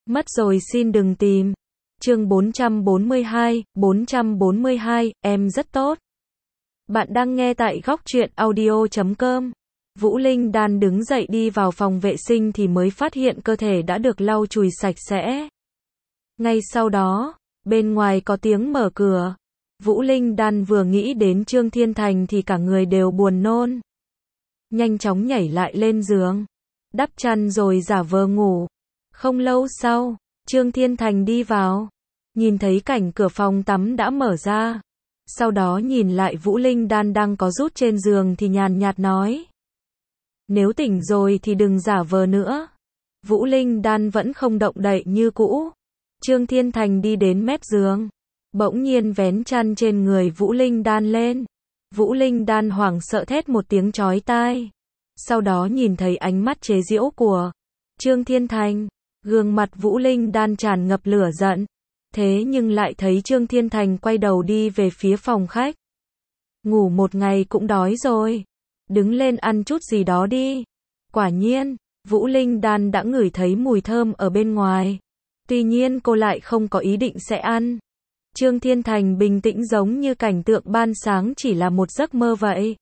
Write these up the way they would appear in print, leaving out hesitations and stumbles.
Mất rồi xin đừng tìm. Chương 442, em rất tốt. Bạn đang nghe tại góc truyện audio.com. Vũ Linh Đan đứng dậy đi vào phòng vệ sinh thì mới phát hiện cơ thể đã được lau chùi sạch sẽ. Ngay sau đó, bên ngoài có tiếng mở cửa. Vũ Linh Đan vừa nghĩ đến Trương Thiên Thành thì cả người đều buồn nôn. Nhanh chóng nhảy lại lên giường, đắp chăn rồi giả vờ ngủ. Không lâu sau, Trương Thiên Thành đi vào, nhìn thấy cảnh cửa phòng tắm đã mở ra. Sau đó nhìn lại Vũ Linh Đan đang có rút trên giường thì nhàn nhạt nói: nếu tỉnh rồi thì đừng giả vờ nữa. Vũ Linh Đan vẫn không động đậy như cũ. Trương Thiên Thành đi đến mép giường, bỗng nhiên vén chăn trên người Vũ Linh Đan lên. Vũ Linh Đan hoảng sợ thét một tiếng chói tai. Sau đó nhìn thấy ánh mắt chế giễu của Trương Thiên Thành, gương mặt Vũ Linh Đan tràn ngập lửa giận. Thế nhưng lại thấy Trương Thiên Thành quay đầu đi về phía phòng khách. Ngủ một ngày cũng đói rồi, đứng lên ăn chút gì đó đi. Quả nhiên, Vũ Linh Đan đã ngửi thấy mùi thơm ở bên ngoài. Tuy nhiên cô lại không có ý định sẽ ăn. Trương Thiên Thành bình tĩnh giống như cảnh tượng ban sáng chỉ là một giấc mơ vậy.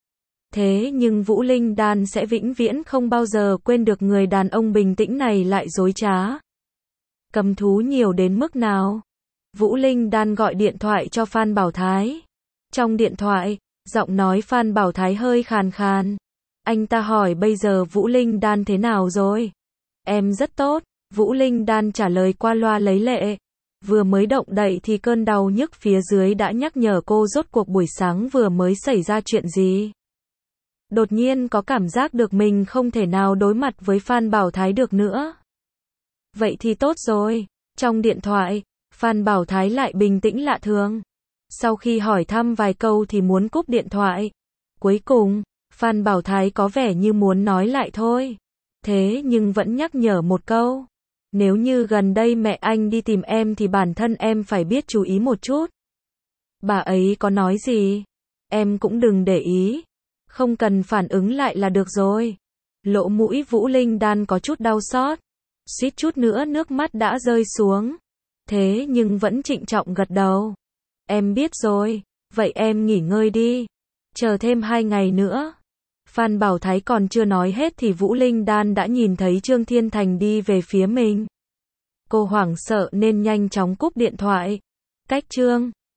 Thế nhưng Vũ Linh Đan sẽ vĩnh viễn không bao giờ quên được người đàn ông bình tĩnh này lại dối trá. Cầm thú nhiều đến mức nào? Vũ Linh Đan gọi điện thoại cho Phan Bảo Thái. Trong điện thoại, giọng nói Phan Bảo Thái hơi khàn khàn. Anh ta hỏi bây giờ Vũ Linh Đan thế nào rồi? Em rất tốt, Vũ Linh Đan trả lời qua loa lấy lệ. Vừa mới động đậy thì cơn đau nhức phía dưới đã nhắc nhở cô rốt cuộc buổi sáng vừa mới xảy ra chuyện gì. Đột nhiên có cảm giác được mình không thể nào đối mặt với Phan Bảo Thái được nữa. Vậy thì tốt rồi. Trong điện thoại, Phan Bảo Thái lại bình tĩnh lạ thường. Sau khi hỏi thăm vài câu thì muốn cúp điện thoại. Cuối cùng, Phan Bảo Thái có vẻ như muốn nói lại thôi. Thế nhưng vẫn nhắc nhở một câu. Nếu như gần đây mẹ anh đi tìm em thì bản thân em phải biết chú ý một chút. Bà ấy có nói gì? Em cũng đừng để ý. Không cần phản ứng lại là được rồi. Lỗ mũi Vũ Linh Đan có chút đau xót. Suýt chút nữa nước mắt đã rơi xuống. Thế nhưng vẫn trịnh trọng gật đầu. Em biết rồi, vậy em nghỉ ngơi đi. Chờ thêm 2 ngày nữa. Phan Bảo Thái còn chưa nói hết thì Vũ Linh Đan đã nhìn thấy Trương Thiên Thành đi về phía mình. Cô hoảng sợ nên nhanh chóng cúp điện thoại. Cách Trương